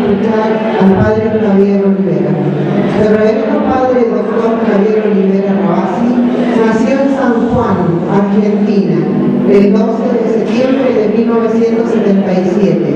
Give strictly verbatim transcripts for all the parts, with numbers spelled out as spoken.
escuchar al padre Javier Olivera. El reverendo padre doctor Javier Olivera Rabasi nació en San Juan, Argentina, el doce de septiembre de mil novecientos setenta y siete.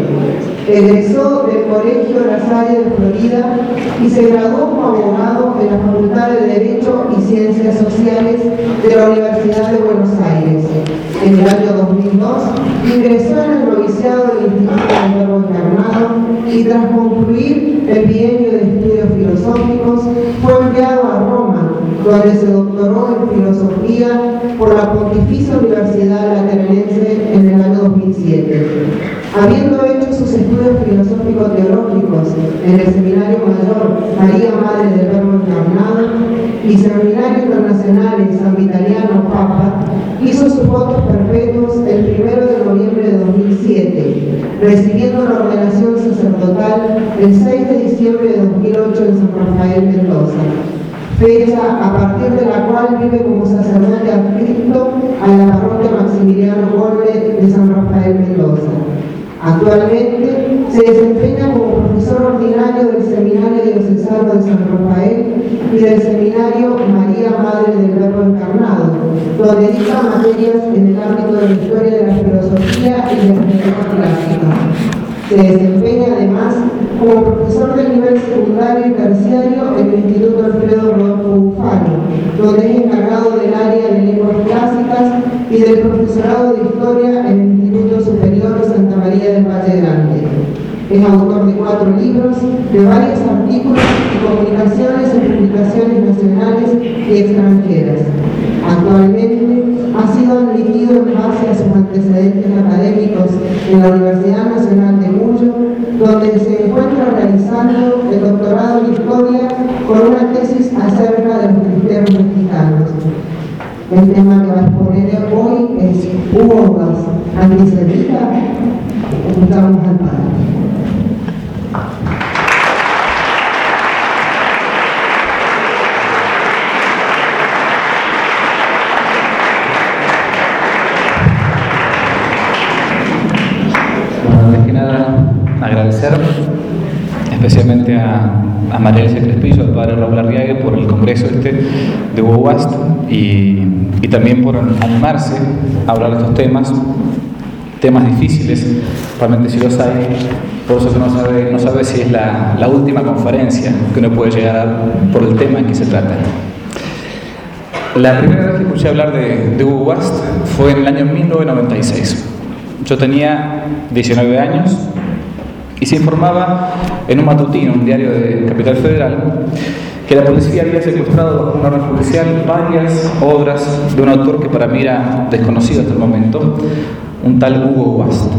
Egresó del Colegio La Salle de Florida y se graduó como abogado en la Facultad de Derecho y Ciencias Sociales de la Universidad de Buenos Aires. En el año dos mil dos ingresó en el noviciado del Instituto del Verbo Encarnado y tras concluir el bienio de estudios filosóficos fue enviado a Roma, donde se doctoró en filosofía por la Pontificia Universidad Lateranense en el año dos mil siete. Habiendo hecho sus estudios filosófico-teológicos en el Seminario Mayor María Madre del Verbo Encarnado y Seminario Internacional en San Vitaliano Papa, hizo sus votos perpetuos el primero de noviembre de dos mil siete, recibiendo la ordenación sacerdotal el seis de diciembre de dos mil ocho en San Rafael, Mendoza, fecha a partir de la cual vive como sacerdote adscrito a la parroquia Maximiliano Colbe de San Rafael, Mendoza. Actualmente se desempeña como profesor ordinario del Seminario Diocesano de San Rafael y del Seminario María Madre del Verbo Encarnado, donde dicta materias en el ámbito de la historia de la filosofía y de la lengua clásica. Se desempeña además como profesor de nivel secundario y terciario en el Instituto Alfredo Rodolfo Bufano, donde es encargado del área de lenguas clásicas y del profesorado de historia en el Instituto Superior Santa María del Valle Grande. Es autor de cuatro libros, de varios artículos y comunicaciones en publicaciones nacionales y extranjeras. Actualmente ha sido admitido en base a sus antecedentes académicos en la Universidad Nacional de Cuyo, donde se encuentra realizando el doctorado en Historia con una tesis acerca de los cristianos mexicanos. El tema que va a exponer hoy es ¿hubo antisemita? Escuchamos al padre. Agradecer especialmente a, a María Elisa Crespillo, al padre Raúl Arriague por el congreso este de WOWAST y, y también por animarse a hablar de estos temas, temas difíciles, realmente si los hay, por eso que no sabe, no sabe si es la, la última conferencia que uno puede llegar a por el tema en que se trata. La primera vez que escuché hablar de, de WOWAST fue en el año mil novecientos noventa y seis. Yo tenía diecinueve años y se informaba en un matutino, un diario de Capital Federal, que la policía había secuestrado bajo una orden judicial varias obras de un autor que para mí era desconocido hasta el momento, un tal Hugo Wast.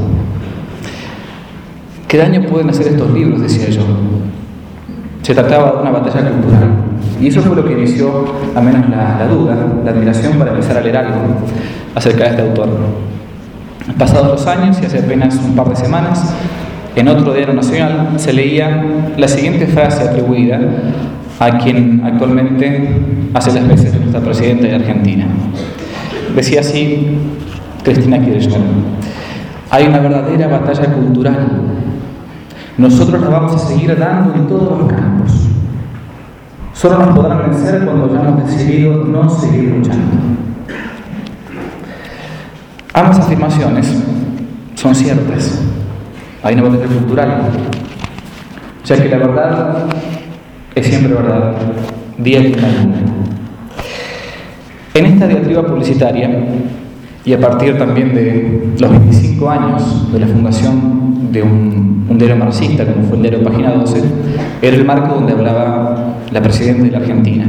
¿Qué daño pueden hacer estos libros?, decía yo. Se trataba de una batalla cultural. Y eso fue lo que inició, al menos la, la duda, la admiración para empezar a leer algo acerca de este autor. Pasados los años, y hace apenas un par de semanas, en otro diario nacional se leía la siguiente frase atribuida a quien actualmente hace las veces de nuestra presidenta de Argentina. Decía así Cristina Kirchner: hay una verdadera batalla cultural. Nosotros la vamos a seguir dando en todos los campos. Solo nos podrán vencer cuando hayamos decidido no seguir luchando. Ambas afirmaciones son ciertas. Hay una batalla cultural, ya que la verdad es siempre verdad, día y luna. En esta diatriba publicitaria, y a partir también de los veinticinco años de la fundación de un, un diario marxista, como fue el diario Página doce, era el marco donde hablaba la presidenta de la Argentina.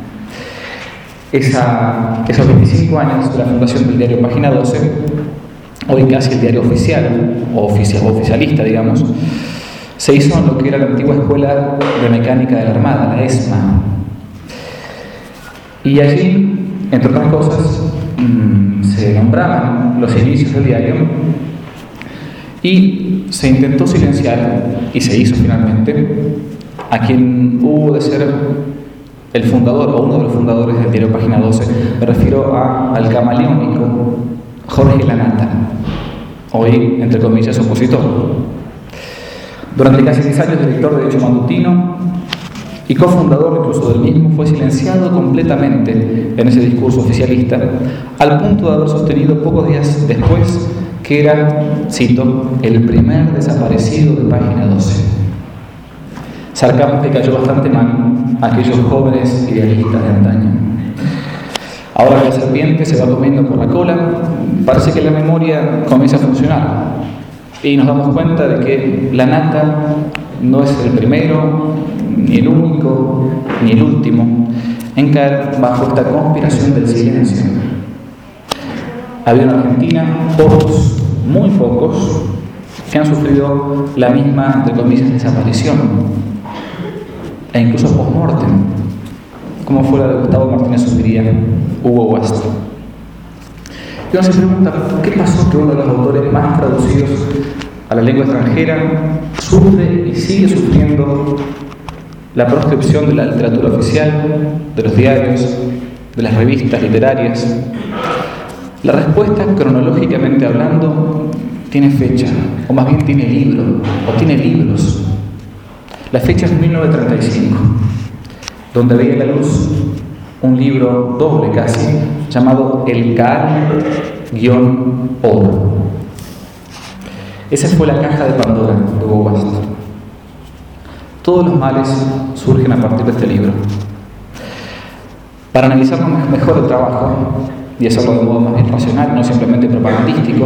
Esa, esos veinticinco años de la fundación del diario Página doce, hoy casi el diario oficial, o oficial, oficialista, digamos, se hizo en lo que era la antigua Escuela de Mecánica de la Armada, la ESMA. Y allí, entre otras cosas, mmm, se nombraban los inicios del diario y se intentó silenciar, y se hizo finalmente, a quien hubo de ser el fundador, o uno de los fundadores del diario Página doce, me refiero a, al camaleónico Jorge Lanata, hoy, entre comillas, opositor. Durante casi diez años director de dicho matutino y cofundador incluso del mismo, fue silenciado completamente en ese discurso oficialista, al punto de haber sostenido pocos días después que era, cito, el primer desaparecido de Página doce. Sarcasmo que cayó bastante mal a aquellos jóvenes idealistas de antaño. Ahora que la serpiente se va comiendo por la cola, parece que la memoria comienza a funcionar y nos damos cuenta de que la nata no es el primero, ni el único, ni el último en caer bajo esta conspiración del silencio. Había en Argentina pocos, muy pocos, que han sufrido la misma, entre comillas, desaparición, e incluso post-mortem, como fue la de Gustavo Martínez Zubiría, Hugo Wast. Y uno se pregunta, ¿qué pasó que uno de los autores más traducidos a la lengua extranjera sufre y sigue sufriendo la proscripción de la literatura oficial, de los diarios, de las revistas literarias? La respuesta, cronológicamente hablando, tiene fecha, o más bien tiene libro, o tiene libros. La fecha es mil novecientos treinta y cinco, donde veía la luz un libro doble casi, llamado El Caal-Oro. Esa fue la caja de Pandora de Hugo Wast. Todos los males surgen a partir de este libro. Para analizar mejor el trabajo y hacerlo de modo más bien racional, no simplemente propagandístico,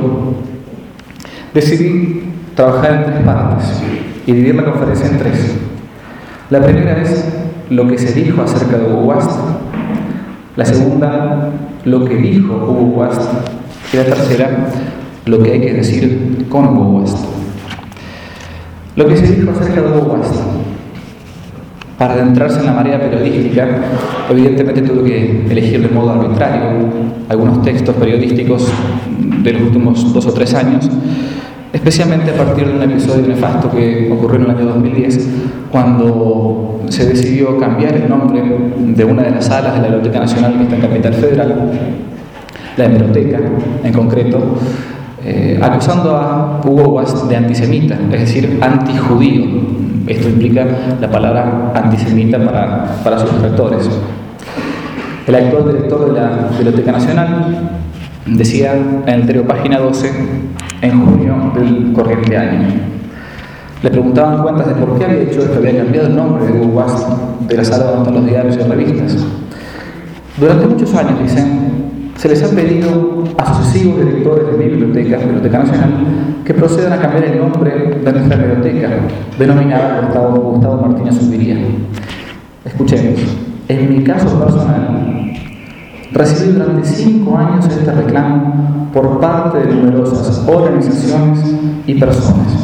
decidí trabajar en tres partes y dividir la conferencia en tres. La primera es lo que se dijo acerca de Hugo Wast, la segunda, lo que dijo Hugo Wast, y la tercera, lo que hay que decir con Hugo Wast. Lo que se dijo acerca de Hugo Wast. Para adentrarse en la marea periodística, evidentemente tuve que elegir de modo arbitrario algunos textos periodísticos de los últimos dos o tres años, especialmente a partir de un episodio nefasto que ocurrió en el año dos mil diez, cuando se decidió cambiar el nombre de una de las salas de la Biblioteca Nacional que está en Capital Federal, la Hemeroteca en concreto, eh, acusando a Hugo Wast de antisemita, es decir, antijudío. Esto implica la palabra antisemita para, para sus detractores. El actual director de la Biblioteca Nacional decía en el diario Página doce, en junio del corriente año. Le preguntaban cuentas de por qué había hecho esto, había cambiado el nombre de Hugo Wast de la sala donde están los diarios y revistas. Durante muchos años, dicen, se les ha pedido a sucesivos directores de mi biblioteca, Biblioteca Nacional, que procedan a cambiar el nombre de nuestra biblioteca, denominada Gustavo, Gustavo Martínez Zubiría. Escuchemos. En mi caso personal, recibí durante cinco años este reclamo por parte de numerosas organizaciones y personas.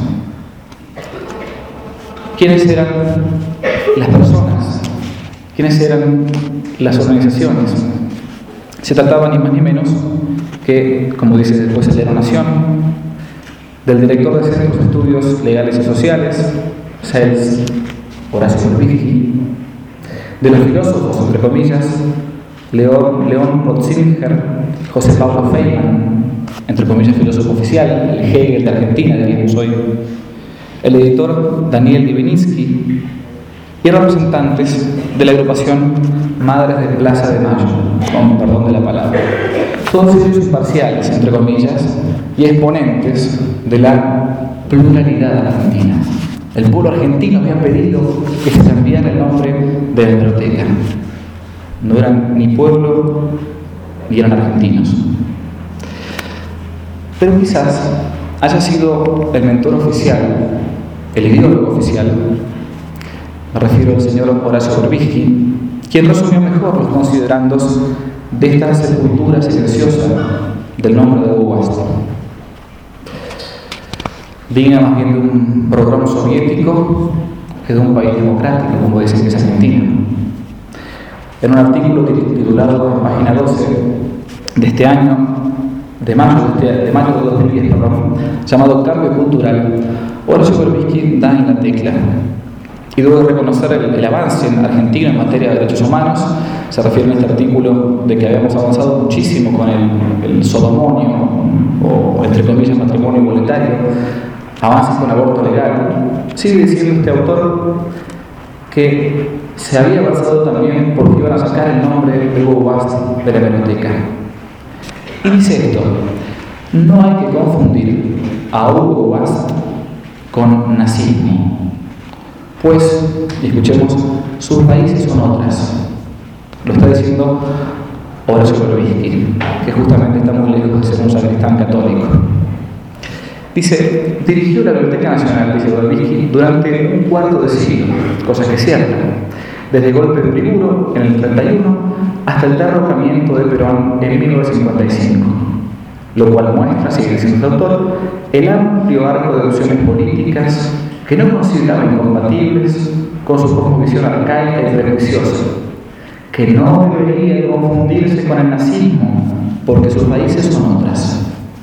¿Quiénes eran las personas? ¿Quiénes eran las organizaciones? Se trataba ni más ni menos que, como dice después el diario Nación, del director de Centros de Estudios Legales y Sociales, C E L S, Horacio Berbisky, de los filósofos, entre comillas, León, León Rotzinger, José Pablo Feynman, entre comillas filósofo oficial, el Hegel de Argentina, diríamos hoy, el editor Daniel Divininsky, y representantes de la agrupación Madres de Plaza de Mayo, con perdón de la palabra. Todos ellos imparciales, entre comillas, y exponentes de la pluralidad argentina. El pueblo argentino había pedido que se cambiara el nombre de la biblioteca. No eran ni pueblo, ni eran argentinos. Pero quizás haya sido el mentor oficial, el ideólogo oficial, me refiero al señor Horacio Berbisky, quien resumió mejor los considerandos de esta sepultura silenciosa del nombre de Hugo Wast. Digna más bien de un programa soviético que de un país democrático, como dicen que es Argentina. En un artículo titulado en Página doce de este año, de mayo de, este, de, mayo de dos mil diez, perdón, llamado Cambio Cultural, Horacio Berbisky da en la tecla. Y luego de reconocer el, el avance en Argentina en materia de derechos humanos, se refiere en este artículo de que habíamos avanzado muchísimo con el, el sodomonio, o entre comillas matrimonio igualitario, avances con aborto legal, sigue diciendo este autor que se había avanzado también porque iban a sacar el nombre de Hugo Wast de la hemeroteca. Y dice esto: no hay que confundir a Hugo Wast con nazismo, pues, y escuchemos, sus raíces son otras. Lo está diciendo Horacio Berbisky, que justamente está muy lejos de ser un sacristán católico. Dice, dirigió la Biblioteca Nacional, dice Berbisky, durante un cuarto de siglo, cosa que es cierta, desde el golpe de Uriburu en el treinta y uno hasta el derrocamiento de Perón en mil novecientos cincuenta y cinco, lo cual muestra, sigue diciendo el autor, el amplio arco de opciones políticas que no consideraba incompatibles con su cosmovisión arcaica y prejuiciosa, que no debería confundirse con el nazismo, porque sus raíces son otras.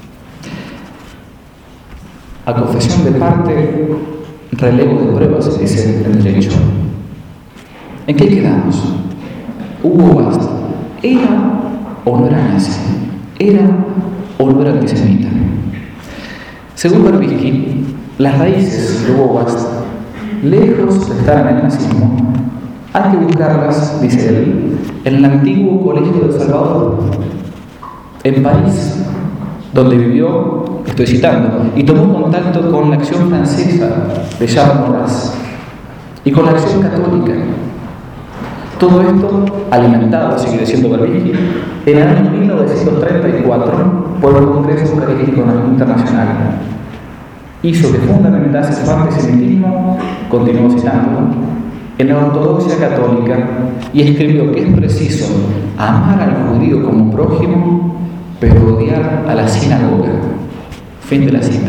A confesión de parte, relevo de pruebas, se dice en derecho. ¿En qué quedamos? Hugo Wast, ¿era o no era nazi? ¿Era o no era antisemita? Según Berbisky, las raíces de Hugo Wast, lejos de estar en el nazismo, hay que buscarlas, dice él, en el antiguo Colegio de Salvador, en París, donde vivió, estoy citando, y tomó contacto con la acción francesa de Jean Moras y con la acción católica. Todo esto alimentado, sigue diciendo Berbisky, en el año mil novecientos treinta y cuatro por el Congreso Eucarístico Internacional. Hizo que fundamentase su antisemitismo, continuó citando, en la ortodoxia católica y escribió que es preciso amar al judío como prójimo, pero odiar a la sinagoga. Fin de la cita.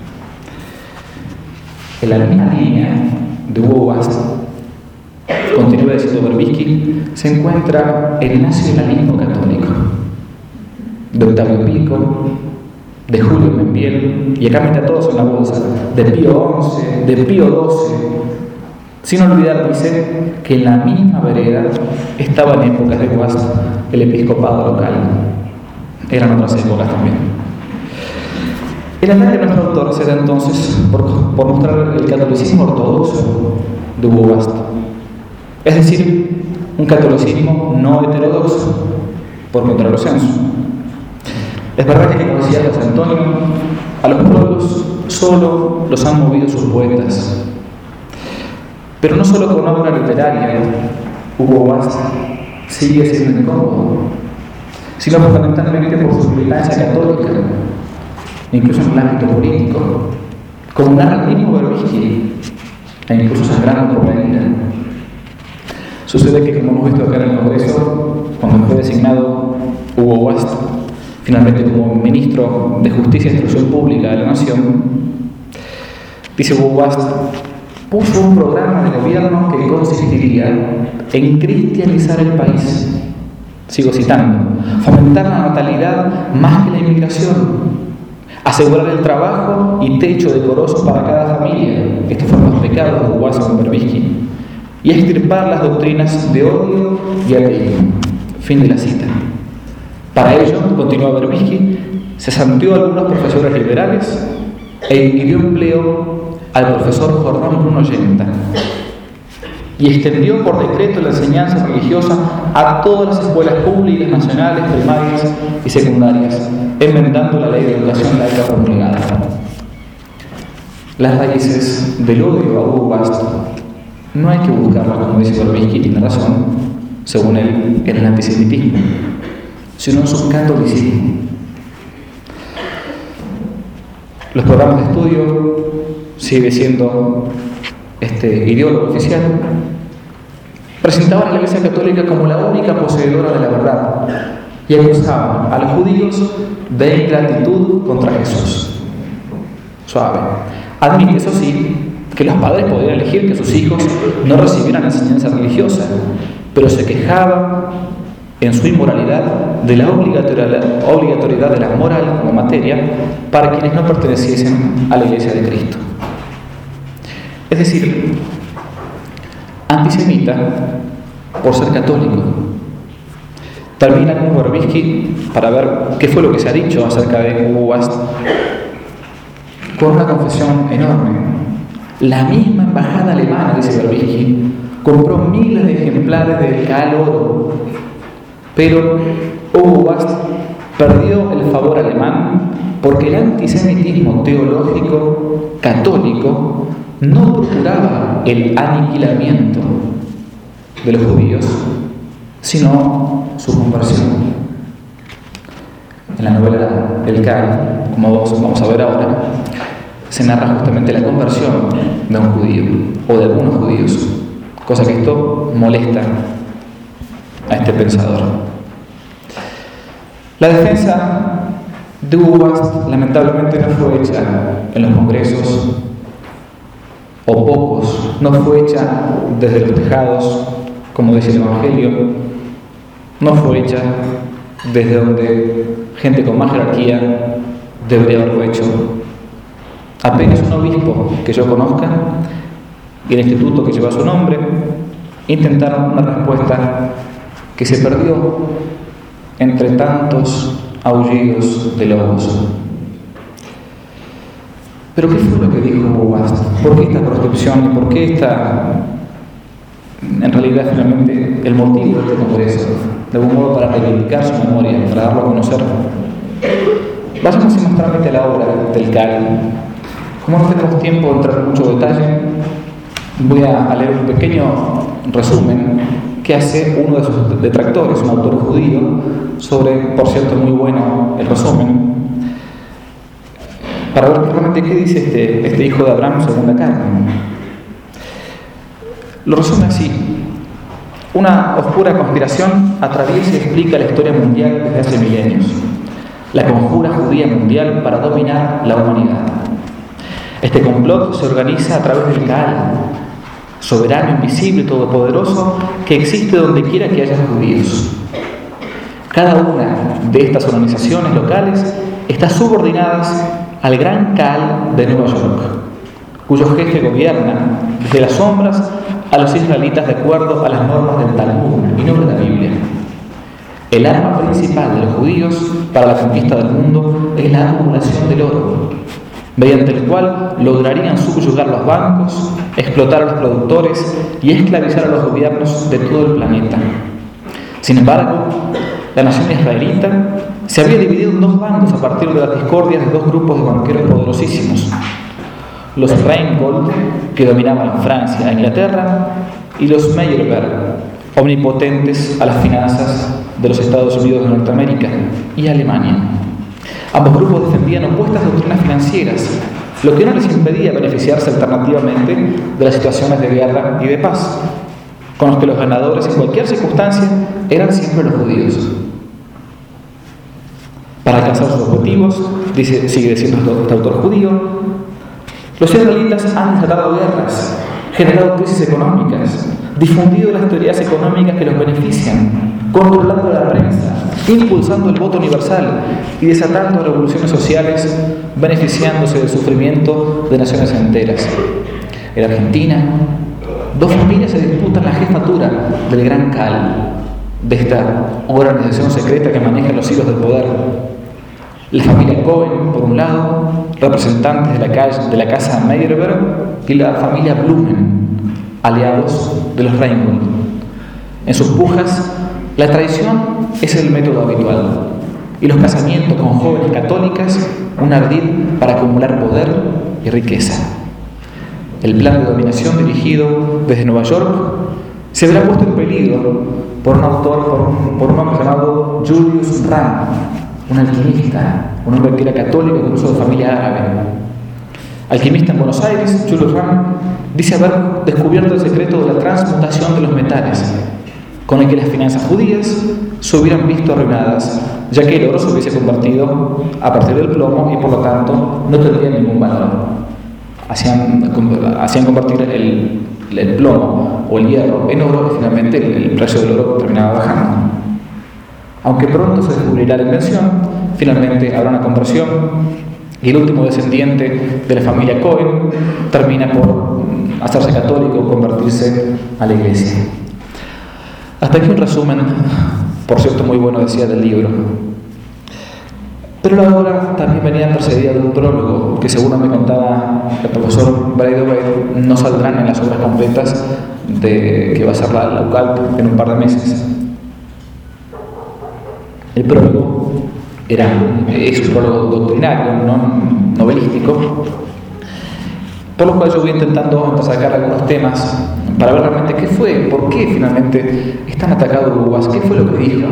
En la misma línea de Hugo Wast, continúa diciendo Berbisky, se encuentra el nacionalismo católico de Octavio Pico, de Julio Membiel, y acá mete a todos en la bolsa, de Pío once, de Pío doce, sin olvidar, dice, que en la misma vereda estaba en épocas de Wast el episcopado local. Eran otras épocas también. El ataque de nuestro autor se da entonces por, por mostrar el catolicismo ortodoxo de Hugo Wast, es decir, un catolicismo no heterodoxo, por contrario censo. Es verdad que, como decía José Antonio, a los pueblos solo los han movido sus poetas, pero no solo con obra literaria Hugo Wast sigue siendo incómodo, sino fundamentalmente por su militancia católica, incluso en el ámbito político, como narra el mismo Berbisky, e incluso sangrando por la herida. Sucede que, como hemos visto acá en el Congreso, cuando fue designado Hugo Wast finalmente como ministro de Justicia e Instrucción Pública de la Nación, dice Hugo Wast, puso un programa de gobierno que consistiría en cristianizar el país. Sigo citando, fomentar la natalidad más que la inmigración, asegurar el trabajo y techo decoroso para cada familia. Estos fueron los pecados de Hugo Wast con Berbisky. Y extirpar las doctrinas de odio y ateísmo. Fin de la cita. Para ello, continúa Berbisky, se santió a algunos profesores liberales e dio empleo al profesor Jordán Bruno Yenta y extendió por decreto la enseñanza religiosa a todas las escuelas públicas, nacionales, primarias y secundarias, enmendando la ley de educación laica promulgada. Las raíces del odio a Hugo Wast no hay que buscarlas, como dice Berbisky, tiene razón, según él, en el antisemitismo, sino en su catolicismo. Los programas de estudio sigue siendo este ideólogo oficial, presentaban a la Iglesia Católica como la única poseedora de la verdad y acusaban a los judíos de ingratitud contra Jesús. Suave. Admite, eso sí, que los padres podían elegir que sus hijos no recibieran enseñanza religiosa, pero se quejaban en su inmoralidad de la obligatoriedad de la moral como materia para quienes no perteneciesen a la Iglesia de Cristo. Es decir, antisemita por ser católico. Termina con Berbisky para ver qué fue lo que se ha dicho acerca de Hugo Wast por una confesión enorme. La misma embajada alemana, dice Berbisky, compró miles de ejemplares del Kaal oro, pero Hugo Bast perdió el favor alemán porque el antisemitismo teológico católico no procuraba el aniquilamiento de los judíos, sino su conversión. En la novela El Kaal, como vamos a ver ahora, se narra justamente la conversión de un judío o de algunos judíos, cosa que esto molesta a este pensador. La defensa de Hugo Bast lamentablemente no fue hecha en los congresos, o pocos, no fue hecha desde los tejados, como dice el Evangelio, no fue hecha desde donde gente con más jerarquía debería haberlo hecho. Apenas un obispo que yo conozca y el instituto que lleva su nombre intentaron una respuesta que se perdió entre tantos aullidos de lobos. Pero ¿qué fue lo que dijo Hugo Bast? ¿Por qué esta proscripción? ¿Por qué esta, en realidad, finalmente, el motivo de este congreso? De algún modo para reivindicar su memoria, para darlo a conocer. Vayamos sin mostrarme a la obra del Kaal. Como no tenemos tiempo de entrar en mucho detalle, voy a leer un pequeño resumen que hace uno de sus detractores, un autor judío, sobre, por cierto, muy bueno el resumen, para ver realmente qué dice este, este hijo de Abraham según la carne. Lo resume así: una oscura conspiración atraviesa y explica la historia mundial desde hace milenios, la conjura judía mundial para dominar la humanidad. Este complot se organiza a través del Kaal, soberano, invisible, todopoderoso, que existe donde quiera que haya judíos. Cada una de estas organizaciones locales está subordinada al gran Kaal de Nueva York, cuyo jefe gobierna desde las sombras a los israelitas de acuerdo a las normas del Talmud y no de la Biblia. El arma principal de los judíos para la conquista del mundo es la acumulación del oro, mediante el cual lograrían subyugar los bancos, explotar a los productores y esclavizar a los gobiernos de todo el planeta. Sin embargo, la nación israelita se había dividido en dos bandos a partir de las discordias de dos grupos de banqueros poderosísimos: los Rheingold, que dominaban Francia e Inglaterra, y los Meyerbeer, omnipotentes a las finanzas de los Estados Unidos de Norteamérica y Alemania. Ambos grupos defendían opuestas doctrinas financieras, lo que no les impedía beneficiarse alternativamente de las situaciones de guerra y de paz, con los que los ganadores en cualquier circunstancia eran siempre los judíos. Para alcanzar sus objetivos, dice, sigue diciendo este autor judío, los israelitas han desatado guerras, generado crisis económicas, difundido las teorías económicas que los benefician, controlando la prensa, impulsando el voto universal y desatando revoluciones sociales, beneficiándose del sufrimiento de naciones enteras. En Argentina, dos familias se disputan la jefatura del gran Kaal, de esta organización secreta que maneja los hilos del poder. La familia Cohen, por un lado, representantes de la, calle, de la casa Meyerbeer, y la familia Blumen, aliados de los Rheingold. En sus pujas, la traición es el método habitual, y los casamientos con jóvenes católicas un ardid para acumular poder y riqueza. El plan de dominación dirigido desde Nueva York se verá puesto en peligro por un autor, por un, por un hombre llamado Julius Ramm, un alquimista, un hombre que era católico, incluso de familia árabe. Alquimista en Buenos Aires, Julius Ramm dice haber descubierto el secreto de la transmutación de los metales, con el que las finanzas judías se hubieran visto arruinadas, ya que el oro se hubiese convertido a partir del plomo y por lo tanto no tendría ningún valor. Hacían, hacían convertir el, el plomo o el hierro en oro y finalmente el, el precio del oro terminaba bajando. Aunque pronto se descubrirá la invención, finalmente habrá una conversión y el último descendiente de la familia Cohen termina por hacerse católico o convertirse a la iglesia. Hasta aquí un resumen, por cierto muy bueno decía, del libro. Pero la obra también venía precedida de un prólogo, que según me contaba el profesor Braido Beit, no saldrán en las obras completas de que va a ser la, la U C A L P en un par de meses. El prólogo era, es un prólogo doctrinario, no novelístico, por lo cual yo voy intentando sacar algunos temas para ver realmente qué fue, por qué finalmente es tan atacado Hugo Boss, qué fue lo que dijo.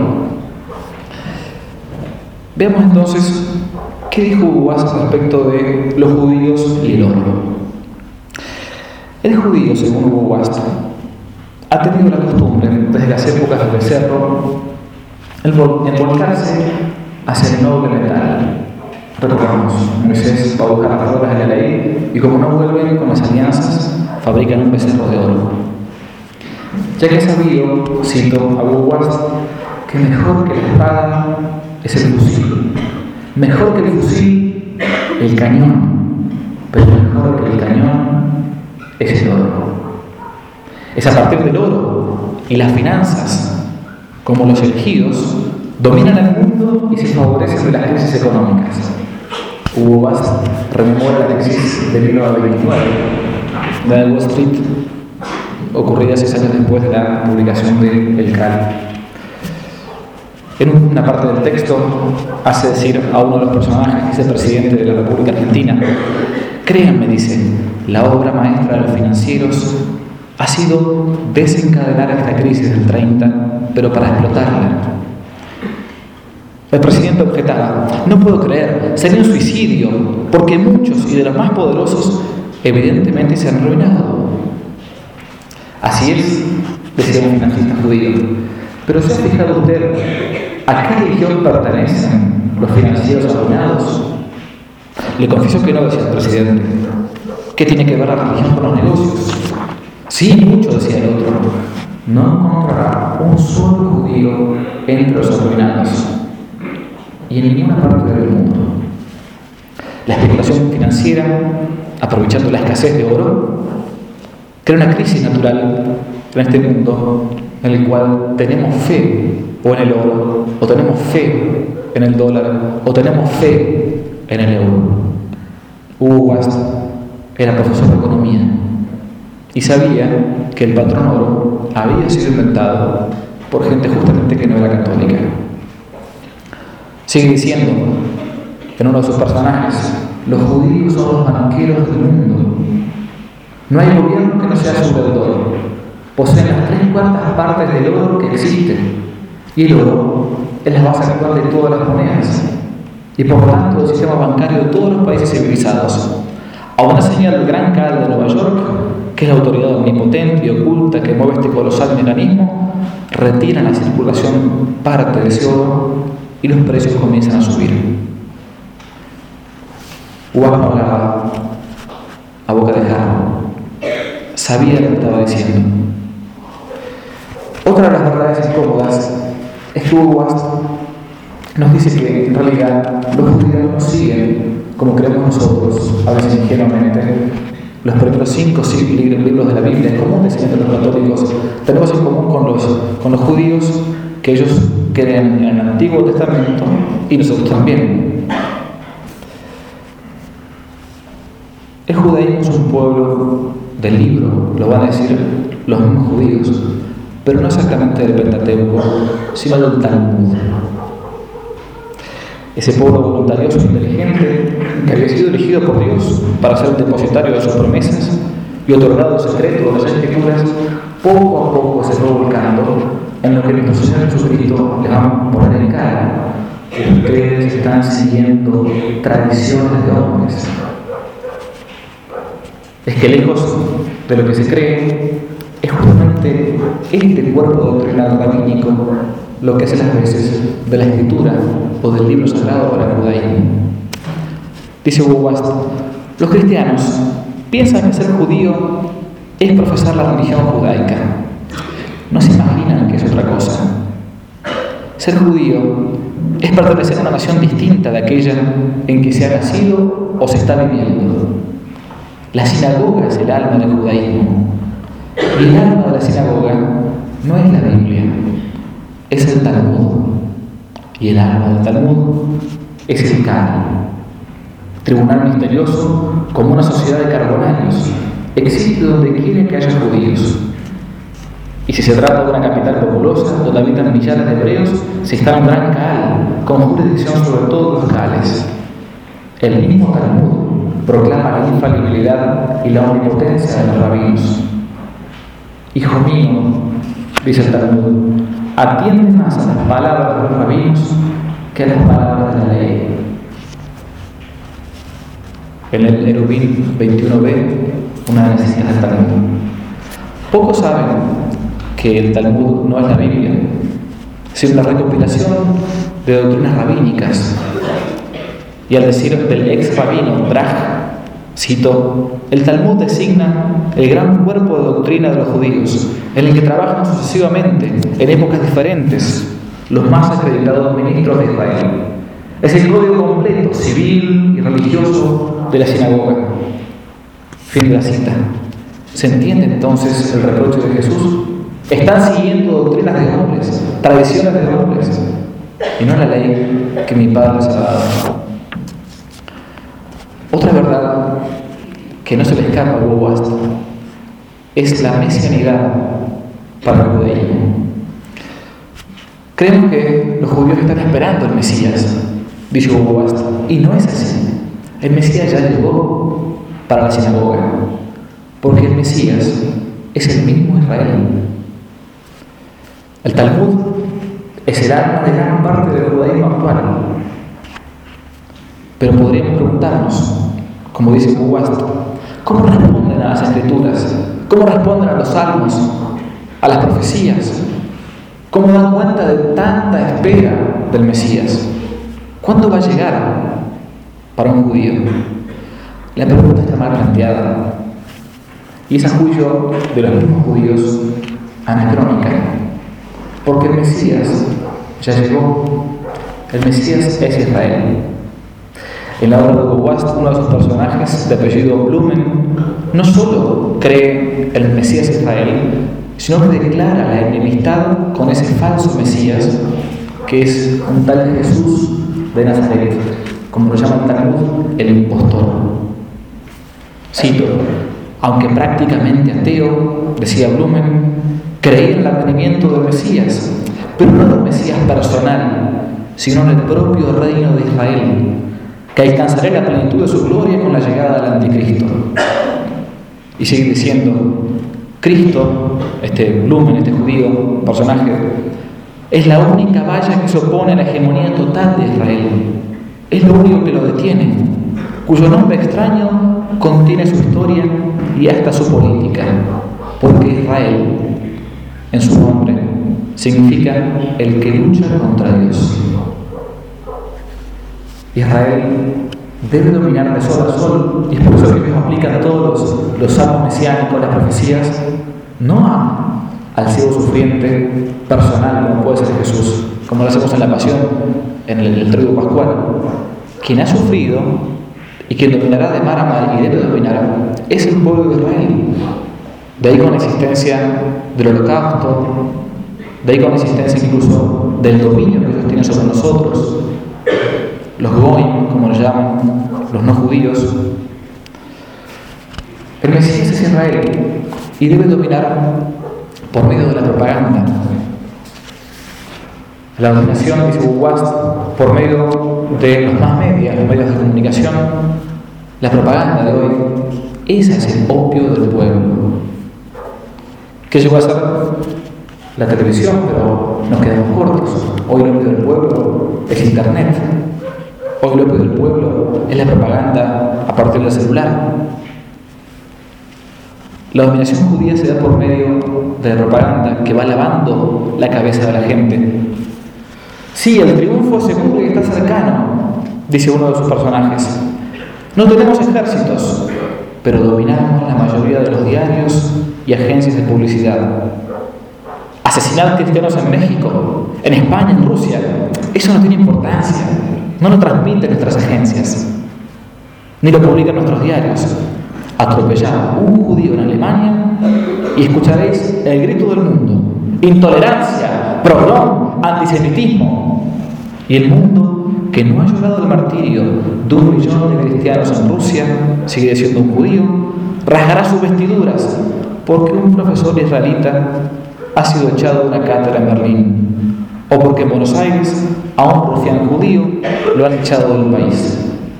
Veamos entonces qué dijo Hugo Boss respecto de los judíos y el oro. El judío, según Hugo Boss, ha tenido la costumbre, desde las épocas del becerro, el volcarse hacia el noble metal. Recordamos, Moisés va a buscar las obras de la ley y como no vuelven con las alianzas, fabrican un becerro de oro. Ya que he sabido, cito a Hugo Boss, que mejor que la espada es el fusil, mejor que el fusil el cañón, pero mejor que el cañón es el oro. Es a partir del oro y las finanzas, como los elegidos, dominan el mundo y se favorecen de las crisis económicas. Hugo Boss rememora la crisis de mil novecientos veintinueve de Wall Street, ocurrida seis años después de la publicación de El Cal. En una parte del texto hace decir a uno de los personajes, vicepresidente de la República Argentina: créanme, dice, la obra maestra de los financieros ha sido desencadenar esta crisis del treinta, pero para explotarla. El presidente objetaba: no puedo creer, sería un suicidio, porque muchos y de los más poderosos evidentemente se han arruinado. Así es, decía un financista judío. Pero ¿se ha fijado usted a qué religión pertenecen los financieros arruinados? Le confieso que no, decía el presidente. ¿Qué tiene que ver la religión con los negocios? Sí, mucho, decía el otro. No encontrará un solo judío entre los arruinados y en ninguna parte del mundo. La especulación financiera, aprovechando la escasez de oro, crea una crisis natural en este mundo en el cual tenemos fe o en el oro, o tenemos fe en el dólar, o tenemos fe en el euro. Hugo Boss era profesor de economía y sabía que el patrón oro había sido inventado por gente justamente que no era católica. Sigue diciendo en uno de sus personajes: los judíos son los banqueros del mundo. No hay gobierno que no sea su deudor. Poseen las tres cuartas partes del oro que existe, y el oro es la base actual de todas las monedas y por tanto del sistema bancario de todos los países civilizados. Aún enseña el gran Cal de Nueva York, que es la autoridad omnipotente y oculta que mueve este colosal mecanismo, retira la circulación parte de ese oro y los precios comienzan a subir. Hugo hablaba a boca de jarro, sabía lo que estaba diciendo. Otra de las verdades incómodas es que Hugo Boss nos dice que en realidad los judíos no siguen, como creemos nosotros, a veces ingenuamente, los primeros cinco libros de la Biblia. Es común decir entre los católicos, tenemos en común con los, con los judíos que ellos creen en el Antiguo Testamento y nosotros también. El judaísmo es un pueblo del libro, lo van a decir los mismos judíos, pero no exactamente del Pentateuco, sino del Talmud. Ese pueblo voluntarioso e inteligente que había sido elegido por Dios para ser el depositario de sus promesas y otorgado el secreto de las Escrituras, poco a poco se fue volcando en lo que nuestro Señor Jesucristo le va a poner en cara: ustedes están siguiendo tradiciones de hombres. Es que lejos de lo que se cree, es justamente este cuerpo doctrinal rabínico lo que hace las veces de la escritura o del libro sagrado para el judaísmo. Dice Hugo Boss: los cristianos piensan que ser judío es profesar la religión judaica. No se imaginan que es otra cosa. Ser judío es pertenecer a una nación distinta de aquella en que se ha nacido o se está viviendo. La sinagoga es el alma del judaísmo. Y el alma de la sinagoga no es la Biblia, es el Talmud. Y el alma del Talmud es el Cali, tribunal misterioso como una sociedad de carbonarios. Existe donde quiera que haya judíos. Y si se trata de una capital populosa donde habitan millares de hebreos, se instala un gran Kaal con jurisdicción sobre todos los Kaales. El mismo Talmud proclama la infalibilidad y la omnipotencia de los rabinos. Hijo mío, dice el Talmud, atiende más a las palabras de los rabinos que a las palabras de la ley. En el Eruvin veintiuno b, una de las citas del Talmud. Pocos saben que el Talmud no es la Biblia, sino la recopilación de doctrinas rabínicas. Y al decir del ex rabino Draj, cito, el Talmud designa el gran cuerpo de doctrina de los judíos, en el que trabajan sucesivamente, en épocas diferentes, los más acreditados ministros de Israel. Es el código completo, civil y religioso de la sinagoga. Fin de la cita. ¿Se entiende entonces el reproche de Jesús? Están siguiendo doctrinas de hombres, tradiciones de hombres, y no la ley que mi Padre les ha dado. Otra verdad que no se le escapa al Wowast es la mesianidad para el judaísmo. Creemos que los judíos están esperando el Mesías, dice Wowast, y no es así. El Mesías ya llegó para la sinagoga, porque el Mesías es el mismo Israel. El Talmud es el alma de gran parte del judaísmo actual. Pero podríamos preguntarnos, como dice Wowast, ¿cómo responden a las escrituras? ¿Cómo responden a los salmos? ¿A las profecías? ¿Cómo dan cuenta de tanta espera del Mesías? ¿Cuándo va a llegar para un judío? La pregunta está mal planteada y es a juicio de los mismos judíos anacrónica. Porque el Mesías ya llegó. El Mesías es Israel. En la obra de Wowast, uno de sus personajes, de apellido Blumen, no solo cree en el Mesías Israel, sino que declara la enemistad con ese falso Mesías, que es un tal Jesús de Nazaret, como lo llama el Talmud, el impostor. Cito, aunque prácticamente ateo, decía Blumen, creía en el advenimiento del Mesías, pero no del Mesías personal, sino en el propio reino de Israel, que alcanzaría la plenitud de su gloria con la llegada del Anticristo. Y sigue diciendo, Cristo, este Blumen, este judío, personaje, es la única valla que se opone a la hegemonía total de Israel. Es lo único que lo detiene, cuyo nombre extraño contiene su historia y hasta su política, porque Israel, en su nombre, significa el que lucha contra Dios. Israel debe dominar de sol a sol, y es por eso que Dios aplica todos los, los salmos mesiánicos, las profecías, no a, al ciego sufriente personal, como puede ser Jesús, como lo hacemos en la Pasión, en el, el Triduo Pascual. Quien ha sufrido y quien dominará de mar a mar y debe dominar es el pueblo de Israel. De ahí con la existencia del holocausto, de ahí con la existencia incluso del dominio que Dios tiene sobre nosotros, los goyim, como los llaman, los no judíos. El Mesías es Israel y debe dominar por medio de la propaganda. La dominación, dice Wowast, por medio de los más medios, los medios de comunicación, la propaganda de hoy, esa es el opio del pueblo. ¿Qué llegó a ser? La televisión, pero nos quedamos cortos. Hoy el opio del pueblo es Internet. Hoy el opio del pueblo es la propaganda a partir del celular. La dominación judía se da por medio de la propaganda que va lavando la cabeza de la gente. Sí, el triunfo seguro que está cercano, dice uno de sus personajes. No tenemos ejércitos, pero dominamos la mayoría de los diarios y agencias de publicidad. Asesinar cristianos en México, en España, en Rusia, eso no tiene importancia. No lo transmiten nuestras agencias, ni lo publican nuestros diarios. Atropellad un judío en Alemania y escucharéis el grito del mundo: intolerancia, perdón, antisemitismo. Y el mundo que no ha llorado el martirio de un millón de cristianos en Rusia, sigue siendo un judío, rasgará sus vestiduras porque un profesor israelita ha sido echado de una cátedra en Berlín, o porque en Buenos Aires a un rufián judío lo han echado del país.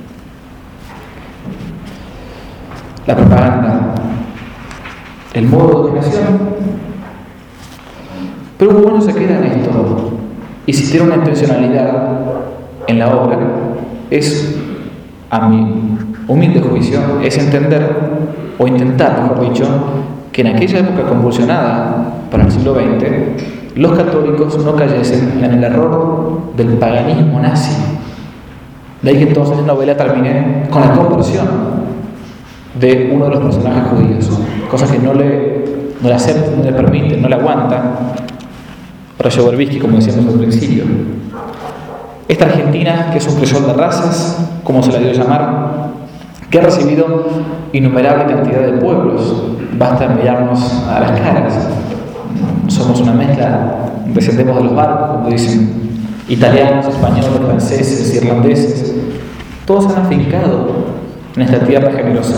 La propaganda, el modo de dominación. Pero Hugo no se queda en esto, y si tiene una intencionalidad en la obra, es, a mi humilde juicio, es entender, o intentar, mejor dicho, que en aquella época convulsionada para el siglo veinte, los católicos no cayesen en el error del paganismo nazi. De ahí que entonces la novela termine con la conversión de uno de los personajes judíos, cosa que no le, no le acepta, no le permite, no le aguanta Rayo Berbisky, como decíamos al principio. Esta Argentina, que es un crisol de razas, como se la dio a llamar, que ha recibido innumerable cantidad de pueblos, basta mirarnos a las caras. Somos una mezcla, descendemos de los barcos, como dicen, italianos, españoles, franceses, irlandeses, todos han afincado en esta tierra generosa.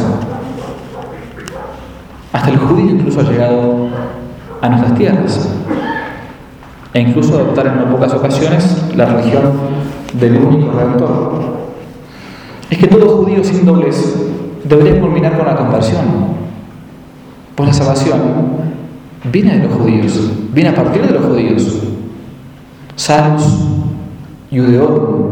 Hasta el judío incluso ha llegado a nuestras tierras, e incluso adoptar en no pocas ocasiones la religión del único Redentor. Es que todo judío sin doblez debería culminar con la conversión, pues la salvación viene de los judíos, viene a partir de los judíos. Salus Iudeorum.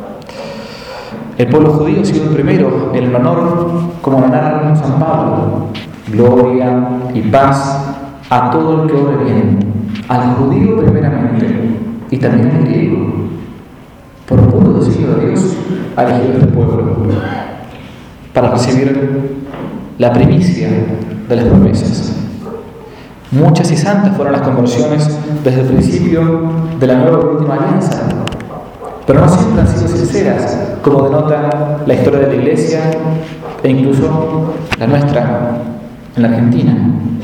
El pueblo judío ha sido el primero en el honor, como lo narra San Pablo: gloria y paz a todo el que obre bien, al judío primeramente y también al griego. Por puro designio de Dios ha elegido este pueblo para recibir la primicia de las promesas. Muchas y santas fueron las conversiones desde el principio de la nueva y última alianza, pero no siempre han sido sinceras, como denota la historia de la Iglesia e incluso la nuestra en la Argentina.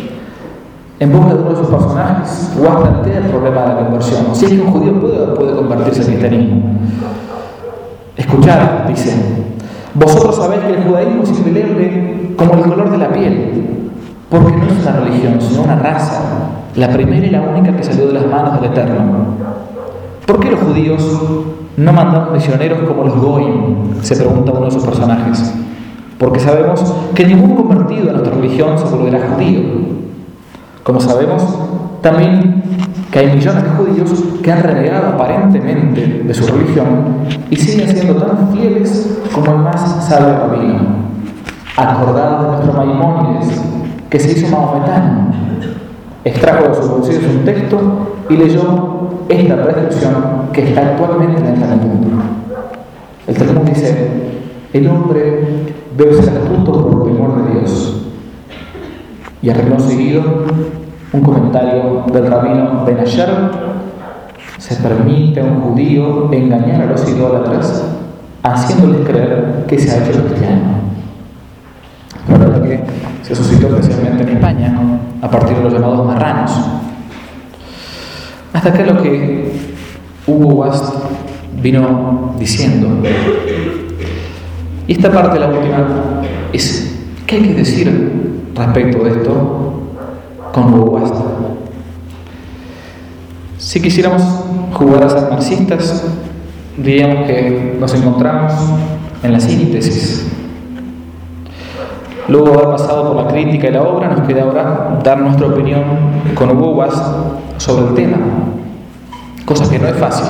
En boca de uno de sus personajes, Watt plantea el problema de la conversión. Si es que un judío puede, puede convertirse al cristianismo. Escuchad, dice: vosotros sabéis que el judaísmo es indeleble como el color de la piel, porque no es una religión, sino una raza, la primera y la única que salió de las manos del Eterno. ¿Por qué los judíos no mandaron misioneros como los Goim?, se pregunta uno de sus personajes. Porque sabemos que ningún convertido a nuestra religión se volverá judío. Como sabemos también que hay millones de judíos que han renegado aparentemente de su religión y siguen siendo tan fieles como el más sabio rabino. Acordados de nuestro Maimónides, que se hizo maometano, extrajo de sus bolsillos un texto y leyó esta prescripción que está actualmente en el Talmud. El Talmud dice: el hombre debe ser astuto por temor de Dios. Y a renglón seguido, un comentario del rabino Ben Asher: se permite a un judío engañar a los idólatras haciéndoles creer que se ha hecho cristiano. La verdad que se suscitó especialmente en España a partir de los llamados marranos. Hasta acá lo que Hugo Wast vino diciendo. Y esta parte, la última, es ¿qué hay que decir respecto de esto con Hugo Wast? Si quisiéramos jugar a ser marxistas, diríamos que nos encontramos en la síntesis. Luego de haber pasado por la crítica y la obra, nos queda ahora dar nuestra opinión con Hugo Wast sobre el tema, cosa que no es fácil.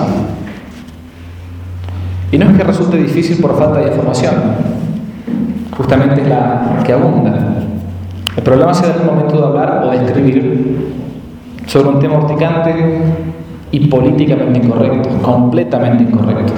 Y no es que resulte difícil por falta de información, justamente es la que abunda. El problema se da en el momento de hablar o de escribir sobre un tema urticante y políticamente incorrecto, completamente incorrecto.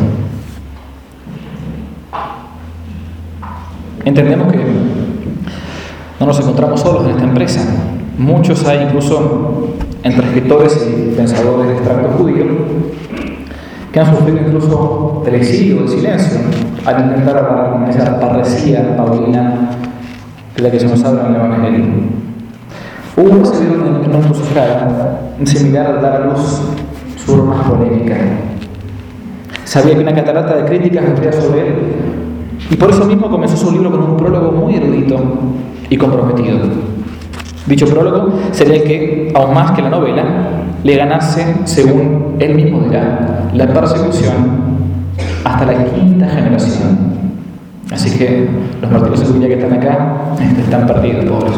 Entendemos que no nos encontramos solos en esta empresa. Muchos hay, incluso entre escritores y pensadores de extracto judío, que han sufrido incluso el exilio, el silencio, al intentar hablar con esa parresía paulina de la que se nos habla en el Evangelio. Hubo se vio en una encrucijada similar al dar a luz su más polémica. Sabía que una catarata de críticas vendría sobre él, y por eso mismo comenzó su libro con un prólogo muy erudito y comprometido. Dicho prólogo sería el que, aún más que la novela, le ganase, según él mismo dirá, la persecución hasta la quinta generación. Así que los martirios de Sevilla que están acá están perdidos, pobres.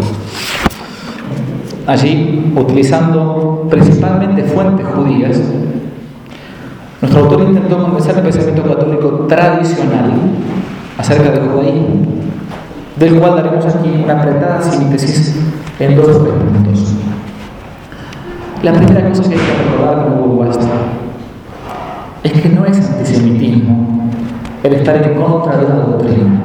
Allí, utilizando principalmente fuentes judías, nuestro autor intentó condensar el pensamiento católico tradicional acerca del judaísmo, del cual daremos aquí una apretada síntesis en dos puntos. La primera cosa que hay que recordar con Hugo Wast es que no es antisemitismo el estar en contra de la doctrina.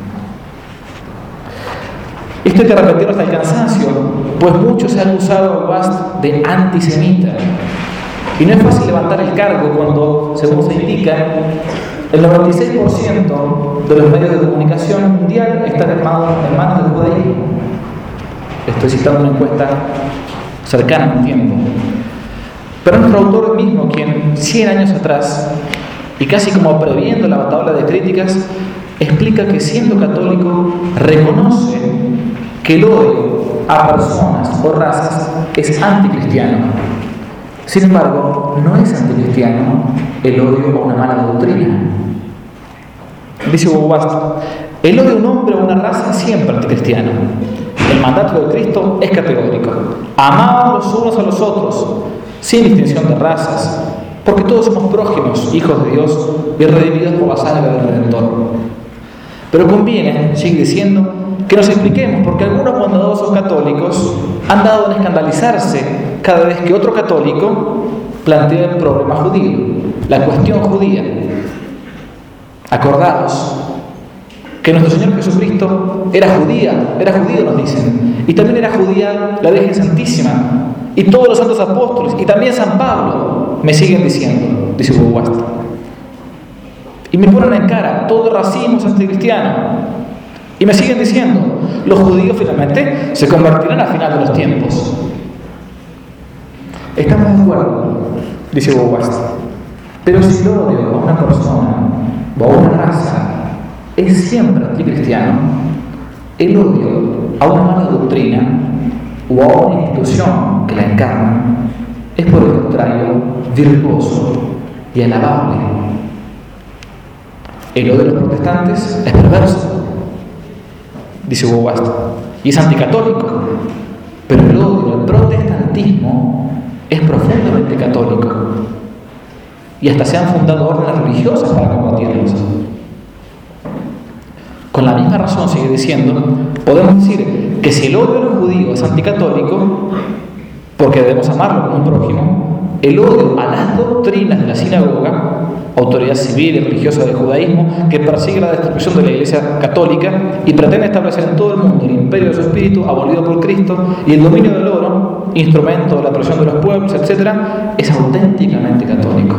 Esto hay que repetirlo hasta el cansancio, pues muchos se han acusado a Wast de antisemita. Y no es fácil levantar el cargo cuando, según se indica, el noventa y seis por ciento de los medios de comunicación mundial están en manos, en manos del judaísmo. Estoy citando una encuesta cercana en tiempo. Pero nuestro autor mismo, quien cien años atrás, y casi como previendo la batalla de críticas, explica que siendo católico reconoce que el odio a personas o razas es anticristiano. Sin embargo, no es anticristiano el odio a una mala doctrina. Dice Hugo Wast, el odio a un hombre o a una raza es siempre anticristiano. El mandato de Cristo es categórico: amaos los unos a los otros, sin distinción de razas, porque todos somos prójimos, hijos de Dios y redimidos por la sangre del Redentor. Pero conviene, sigue diciendo, que nos expliquemos porque algunos bondadosos católicos han dado en escandalizarse cada vez que otro católico plantea el problema judío, la cuestión judía. Acordaos que nuestro Señor Jesucristo era judía, era judío, nos dicen, y también era judía la Virgen Santísima, y todos los santos apóstoles, y también San Pablo, me siguen diciendo, dice Hugo Wast. Y me ponen en cara, todo racismo es anticristiano. Y me siguen diciendo, los judíos finalmente se convertirán al final de los tiempos. Estamos de acuerdo, dice Hugo Wast. Pero si el odio a una persona o a una raza es siempre anticristiano, el odio a una mala doctrina o a una institución que la encarna es por el contrario virtuoso y alabable. El odio de los protestantes es perverso, dice Hugo Wast, y es anticatólico, pero el odio al protestantismo es profundamente católico, y hasta se han fundado órdenes religiosas para combatirlos. Con la misma razón, sigue diciendo, podemos decir que si el odio a los judíos es anticatólico, porque debemos amarlo como un prójimo, el odio a las doctrinas de la sinagoga, autoridad civil y religiosa del judaísmo, que persigue la destrucción de la Iglesia católica y pretende establecer en todo el mundo el imperio de su espíritu abolido por Cristo y el dominio del oro, instrumento de la opresión de los pueblos, etcétera, es auténticamente católico.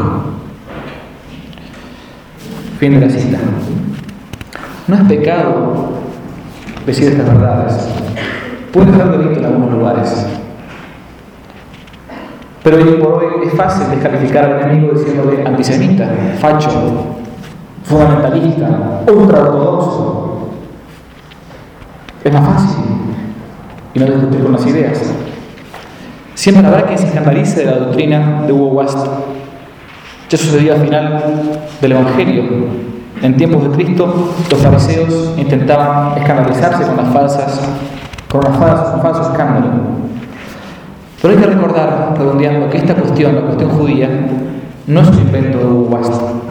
Fin de la cita. No es pecado decir estas verdades. Puede ser delito en algunos lugares. Pero hoy por hoy es fácil descalificar al enemigo diciéndole antisemita, facho, fundamentalista, ultraortodoxo. Es más fácil y no discutir con las ideas. Siempre habrá quien se escandalice de la doctrina de Hugo Wast. Ya sucedió al final del Evangelio. En tiempos de Cristo, los fariseos intentaban escandalizarse con las falsas, con las falsas, con falso escándalo. Pero hay que recordar, redondeando, que esta cuestión, la cuestión judía, no es un invento de Hugo Wast.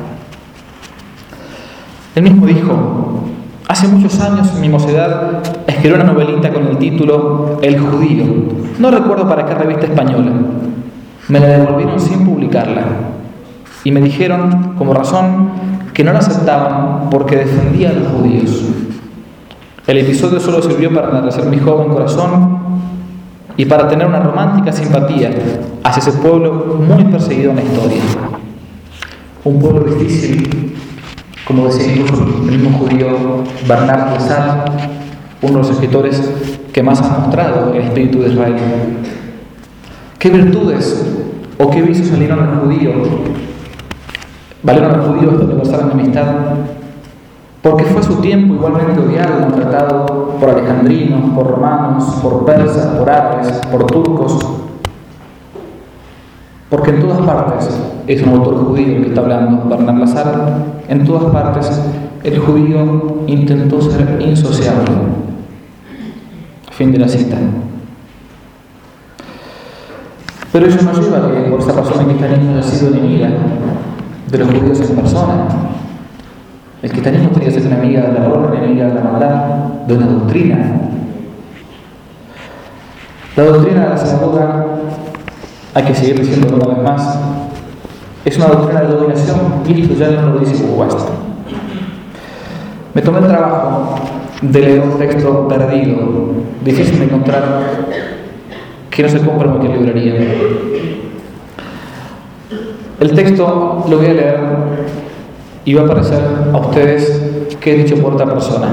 Él mismo dijo, hace muchos años, en mi mocedad, escribió una novelita con el título El Judío. No recuerdo para qué revista española. Me la devolvieron sin publicarla. Y me dijeron, como razón, que no la aceptaban porque defendía a los judíos. El episodio solo sirvió para enardecer mi joven corazón y para tener una romántica simpatía hacia ese pueblo muy perseguido en la historia. Un pueblo difícil, como decía incluso el mismo judío Bernard de Sal, uno de los escritores que más ha mostrado el espíritu de Israel. ¿Qué virtudes o qué vicios salieron del judío valieron al judío esta universal enemistad, porque fue a su tiempo igualmente odiado y maltratado por alejandrinos, por romanos, por persas, por árabes, por turcos, porque en todas partes, es un autor judío el que está hablando, Bernard Lazare, en todas partes el judío intentó ser insociable. Fin de la cita. Pero eso no lleva a que por esa razón el cristianismo haya sido enemiga de los judíos en persona. El cristianismo tenía que ser enemiga del error, enemiga de la maldad, de una doctrina. La doctrina de la sinagoga, hay que seguir diciendo una vez más, es una doctrina de dominación, y esto ya no lo dice Buwast. Me tomé el trabajo de leer un texto perdido, difícil de encontrar, que no se compra en cualquier librería. El texto lo voy a leer y va a parecer a ustedes que he dicho por otra persona.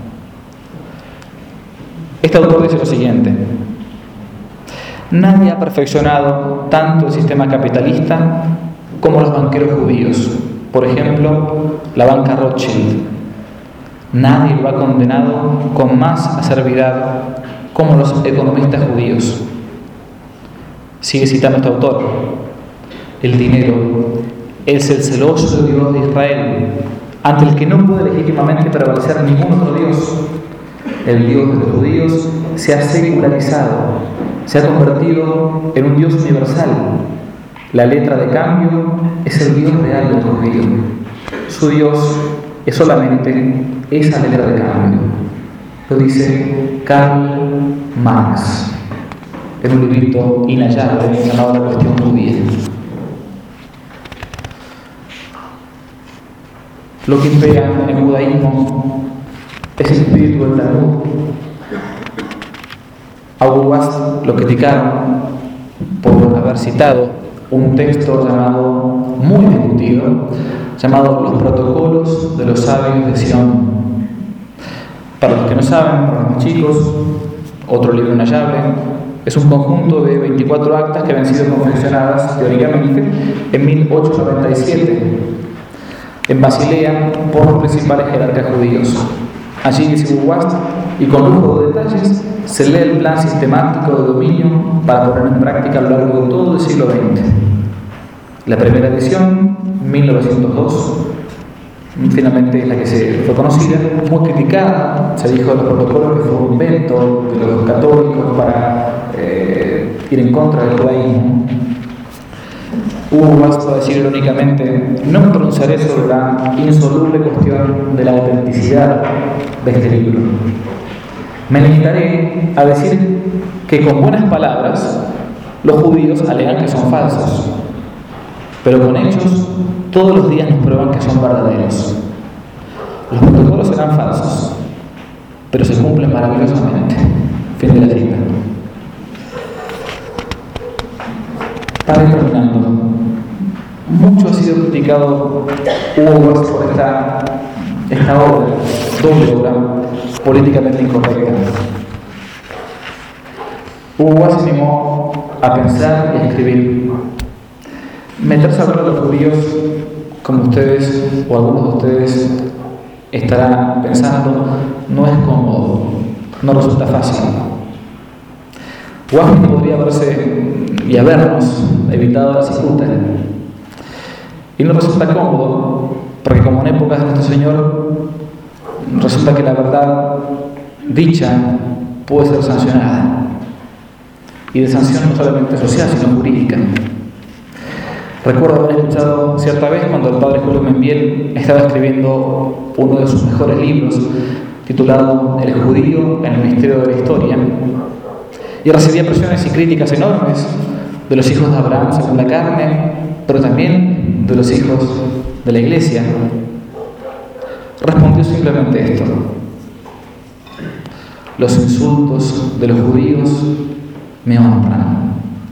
Este autor dice lo siguiente: nadie ha perfeccionado tanto el sistema capitalista como los banqueros judíos. Por ejemplo, la banca Rothschild. Nadie lo ha condenado con más acervidad como los economistas judíos. Sigue citando este autor: el dinero es el celoso Dios de Israel, ante el que no puede legítimamente prevalecer ningún otro Dios. El Dios de los judíos se ha secularizado, se ha convertido en un Dios universal. La letra de cambio es el Dios real del judío. Su Dios es solamente esa letra de cambio. Lo dice Karl Marx en un librito inhallable llamado La Cuestión Judía. Lo que impera en el judaísmo es el espíritu del Talmud. A Buwast lo criticaron por haber citado un texto llamado, muy discutido, llamado Los Protocolos de los Sabios de Sion. Para los que no saben, para los más chicos, otro libro inhallable, es un conjunto de veinticuatro actas que habían sido confeccionadas teóricamente en mil ochocientos noventa y siete en Basilea por los principales jerarcas judíos. Allí dice Buwast, y con lujo de detalles, se lee el plan sistemático de dominio para poner en práctica a lo largo de todo el siglo veinte. La primera edición, mil novecientos dos, finalmente es la que se fue conocida, muy criticada. Se dijo de los protocolos que fue un invento de los católicos para eh, ir en contra del judaísmo. Hubo más para decir irónicamente: no me pronunciaré sobre la insoluble cuestión de la autenticidad de este libro. Me limitaré a decir que con buenas palabras los judíos alegan que son falsos, pero con hechos todos los días nos prueban que son verdaderos. Los protocolos serán falsos, pero se cumplen maravillosamente. Fin de la cita. Para ir terminando, mucho ha sido criticado Hugo por esta, esta obra, doble obra, políticamente incorrecta. Hugo se animó a pensar y a escribir. Meterse a hablar de los judíos, como ustedes o algunos de ustedes estarán pensando, no es cómodo, no resulta fácil. Hugo podría haberse y habernos evitado la cicuta. Y no resulta cómodo, porque como en épocas de nuestro Señor, resulta que la verdad dicha puede ser sancionada. Y de sanción no solamente social, sino jurídica. Recuerdo haber escuchado cierta vez cuando el padre Julio Membiel estaba escribiendo uno de sus mejores libros, titulado El judío en el misterio de la historia, y recibía presiones y críticas enormes de los hijos de Abraham según la carne, pero también de los hijos de la iglesia. Respondió simplemente esto: los insultos de los judíos me honran.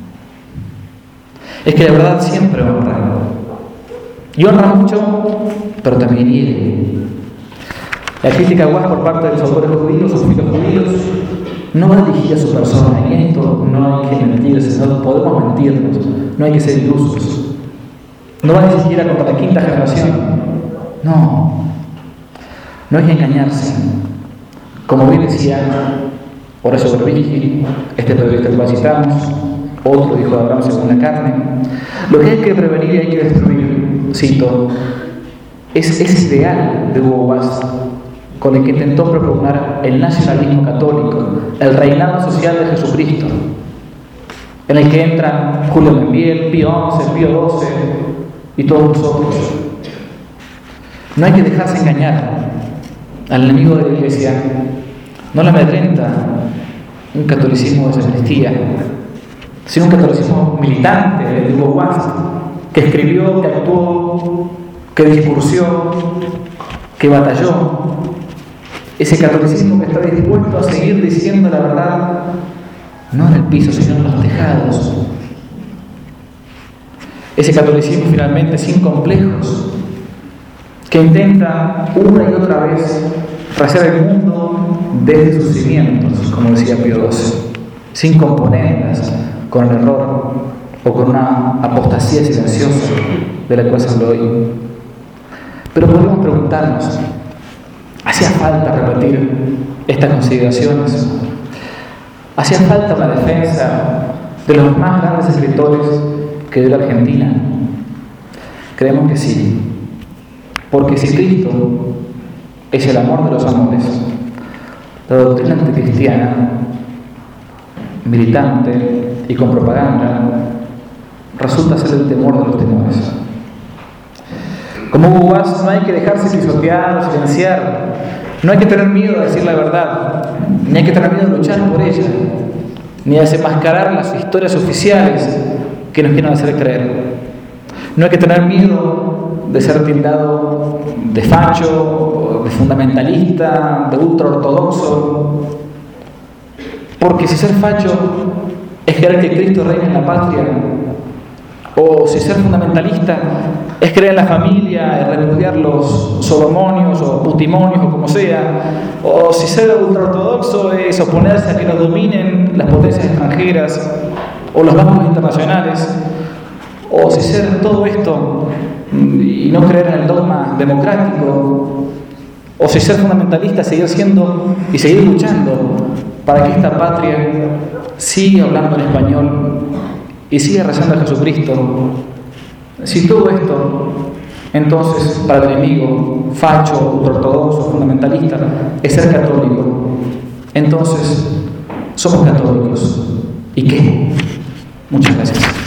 Es que la verdad siempre honra, y honra mucho, pero también hiere. La crítica guay por parte de los autores judíos o filos judíos no va dirigida a su persona. En esto no hay que mentirse, no podemos mentirnos, no hay que ser ilusos. No va ni siquiera contra la quinta generación. No, no hay que engañarse. Como bien decía Horacio Berbisky, este periodista que citamos, otro hijo de Abraham según la carne, lo que hay que prevenir y hay que destruir, cito, es ese ideal de Hugo Boss con el que intentó propugnar el nacionalismo católico, el reinado social de Jesucristo, en el que entran Julio Membiel, Pío once, Pío doce y todos nosotros. No hay que dejarse engañar. Al enemigo de la Iglesia no le amedrenta un catolicismo de sacristía, sino un catolicismo militante de Hugo Boss, que escribió, que actuó, que discursió, que batalló. Ese catolicismo que está dispuesto a seguir diciendo la verdad, no en el piso, sino en los tejados. Ese catolicismo finalmente sin complejos, que intenta una y otra vez rehacer el mundo desde sus cimientos, como decía Pío doce, sin componendas, con el error o con una apostasía silenciosa de la cual se habló hoy. Pero podemos preguntarnos, ¿hacía falta repetir estas consideraciones? ¿Hacía falta una defensa de los más grandes escritores que dio la Argentina? Creemos que sí, porque si Cristo es el amor de los amores, la doctrina anticristiana, militante y con propaganda, resulta ser el temor de los temores. Como Hugo Boss, no hay que dejarse pisotear o silenciar, no hay que tener miedo de decir la verdad, ni hay que tener miedo de luchar por ella, ni de desenmascarar las historias oficiales que nos quieren hacer creer. No hay que tener miedo de ser tildado de facho, de fundamentalista, de ultraortodoxo, porque si ser facho es creer que Cristo reina en la patria, o si ser fundamentalista es creer en la familia y repudiar los solomonios o putimonios o como sea, o si ser ultraortodoxo es oponerse a que nos dominen las potencias extranjeras o los bancos internacionales, o si ser todo esto y no creer en el dogma democrático, o si ser fundamentalista, seguir siendo y seguir luchando para que esta patria siga hablando en español y siga rezando a Jesucristo. Si todo esto, entonces, para el enemigo facho, ultraortodoxo, fundamentalista, es ser católico, entonces somos católicos. ¿Y qué? Muchas gracias.